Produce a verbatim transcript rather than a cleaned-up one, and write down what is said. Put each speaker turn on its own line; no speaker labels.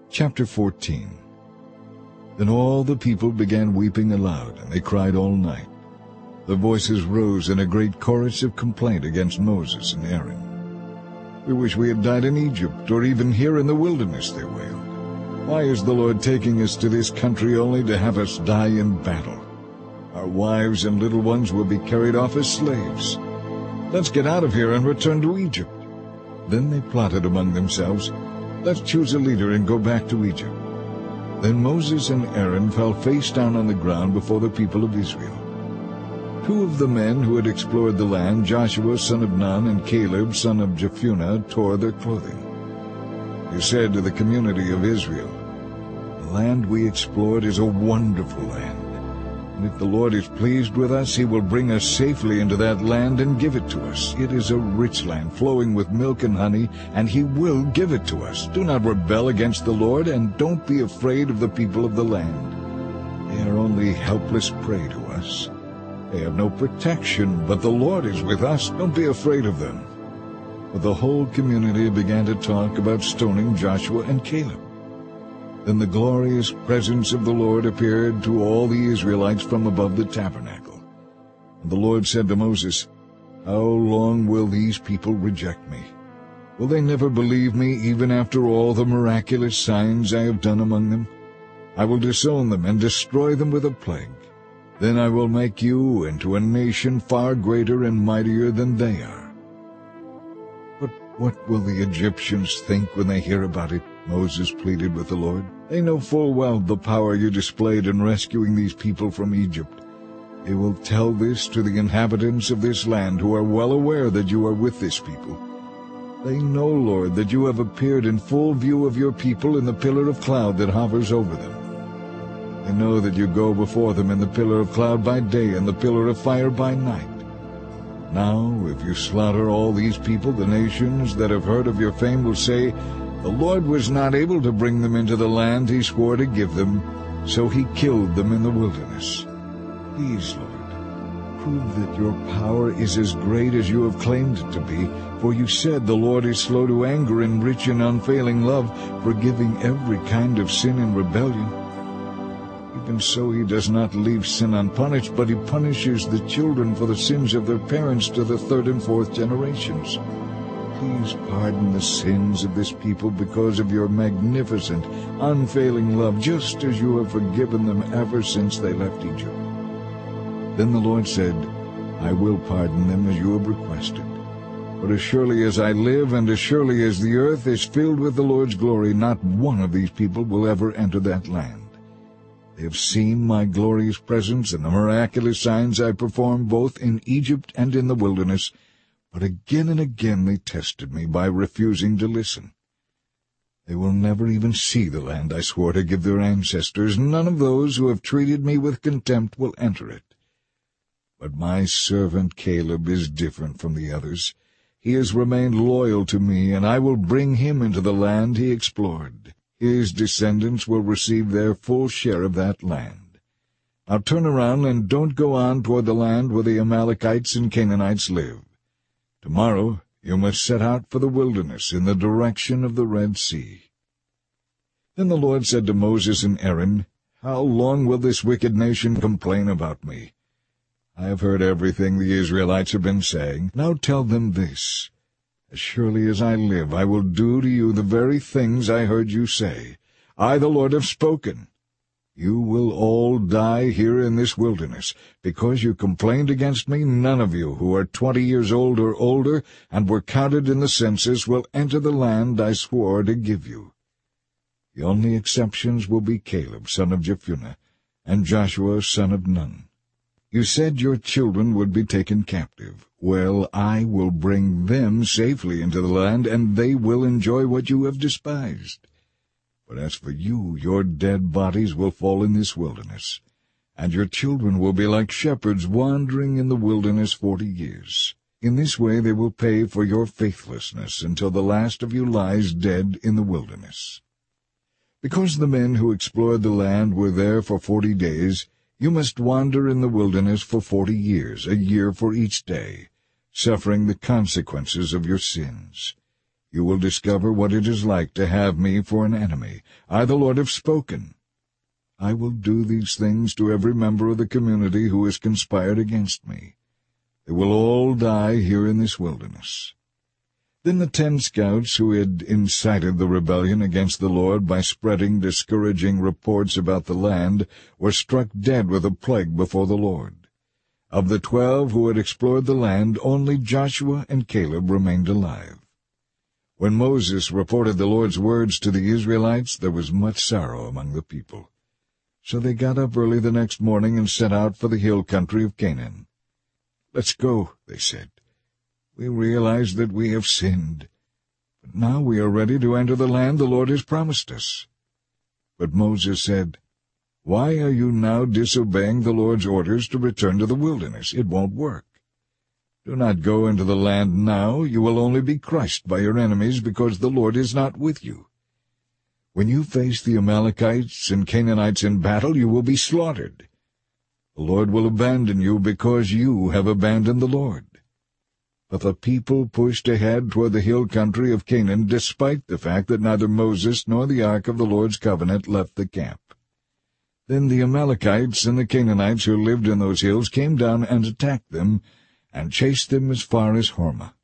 Chapter fourteen. Then all the people began weeping aloud, and they cried all night. Their voices rose in a great chorus of complaint against Moses and Aaron. "We wish we had died in Egypt, or even here in the wilderness," they wailed. "Why is the Lord taking us to this country only to have us die in battle? Our wives and little ones will be carried off as slaves. Let's get out of here and return to Egypt." Then they plotted among themselves, "Let's choose a leader and go back to Egypt." Then Moses and Aaron fell face down on the ground before the people of Israel. Two of the men who had explored the land, Joshua son of Nun and Caleb son of Jephunneh, tore their clothing. They said to the community of Israel, "The land we explored is a wonderful land. And if the Lord is pleased with us, he will bring us safely into that land and give it to us. It is a rich land flowing with milk and honey, and he will give it to us. Do not rebel against the Lord, and don't be afraid of the people of the land. They are only helpless prey to us. They have no protection, but the Lord is with us. Don't be afraid of them." But the whole community began to talk about stoning Joshua and Caleb. Then the glorious presence of the Lord appeared to all the Israelites from above the tabernacle. And the Lord said to Moses, "How long will these people reject me? Will they never believe me, even after all the miraculous signs I have done among them? I will disown them and destroy them with a plague. Then I will make you into a nation far greater and mightier than they are." "But what will the Egyptians think when they hear about it?" Moses pleaded with the Lord. "They know full well the power you displayed in rescuing these people from Egypt. They will tell this to the inhabitants of this land, who are well aware that you are with this people. They know, Lord, that you have appeared in full view of your people in the pillar of cloud that hovers over them. They know that you go before them in the pillar of cloud by day and the pillar of fire by night. Now, if you slaughter all these people, the nations that have heard of your fame will say, 'The Lord was not able to bring them into the land he swore to give them, so he killed them in the wilderness.' Please, Lord, prove that your power is as great as you have claimed it to be, for you said the Lord is slow to anger and rich in unfailing love, forgiving every kind of sin and rebellion. Even so, he does not leave sin unpunished, but he punishes the children for the sins of their parents to the third and fourth generations. Please pardon the sins of this people because of your magnificent, unfailing love, just as you have forgiven them ever since they left Egypt." Then the Lord said, "I will pardon them as you have requested. But as surely as I live, and as surely as the earth is filled with the Lord's glory, not one of these people will ever enter that land. They have seen my glorious presence and the miraculous signs I performed both in Egypt and in the wilderness, but again and again they tested me by refusing to listen. They will never even see the land I swore to give their ancestors. None of those who have treated me with contempt will enter it. But my servant Caleb is different from the others. He has remained loyal to me, and I will bring him into the land he explored. His descendants will receive their full share of that land. Now turn around and don't go on toward the land where the Amalekites and Canaanites live. Tomorrow you must set out for the wilderness in the direction of the Red Sea." Then the Lord said to Moses and Aaron, "How long will this wicked nation complain about me? I have heard everything the Israelites have been saying. Now tell them this: As surely as I live, I will do to you the very things I heard you say. I, the Lord, have spoken. You will all die here in this wilderness. Because you complained against me, none of you who are twenty years old or older and were counted in the census will enter the land I swore to give you. The only exceptions will be Caleb, son of Jephunneh, and Joshua, son of Nun. You said your children would be taken captive. Well, I will bring them safely into the land, and they will enjoy what you have despised. But as for you, your dead bodies will fall in this wilderness, and your children will be like shepherds wandering in the wilderness forty years. In this way they will pay for your faithlessness until the last of you lies dead in the wilderness. Because the men who explored the land were there for forty days, you must wander in the wilderness for forty years, a year for each day, suffering the consequences of your sins. you will discover what it is like to have me for an enemy. I, the Lord, have spoken. I will do these things to every member of the community who has conspired against me. They will all die here in this wilderness." Then the ten scouts who had incited the rebellion against the Lord by spreading discouraging reports about the land were struck dead with a plague before the Lord. Of the twelve who had explored the land, only Joshua and Caleb remained alive. When Moses reported the Lord's words to the Israelites, there was much sorrow among the people. So they got up early the next morning and set out for the hill country of Canaan. "Let's go," they said. "We realize that we have sinned, but now we are ready to enter the land the Lord has promised us." But Moses said, "Why are you now disobeying the Lord's orders to return to the wilderness? It won't work. Do not go into the land now. You will only be crushed by your enemies because the Lord is not with you. When you face the Amalekites and Canaanites in battle, you will be slaughtered. The Lord will abandon you because you have abandoned the Lord." But the people pushed ahead toward the hill country of Canaan, despite the fact that neither Moses nor the ark of the Lord's covenant left the camp. Then the Amalekites and the Canaanites who lived in those hills came down and attacked them, and chased them as far as Hormah.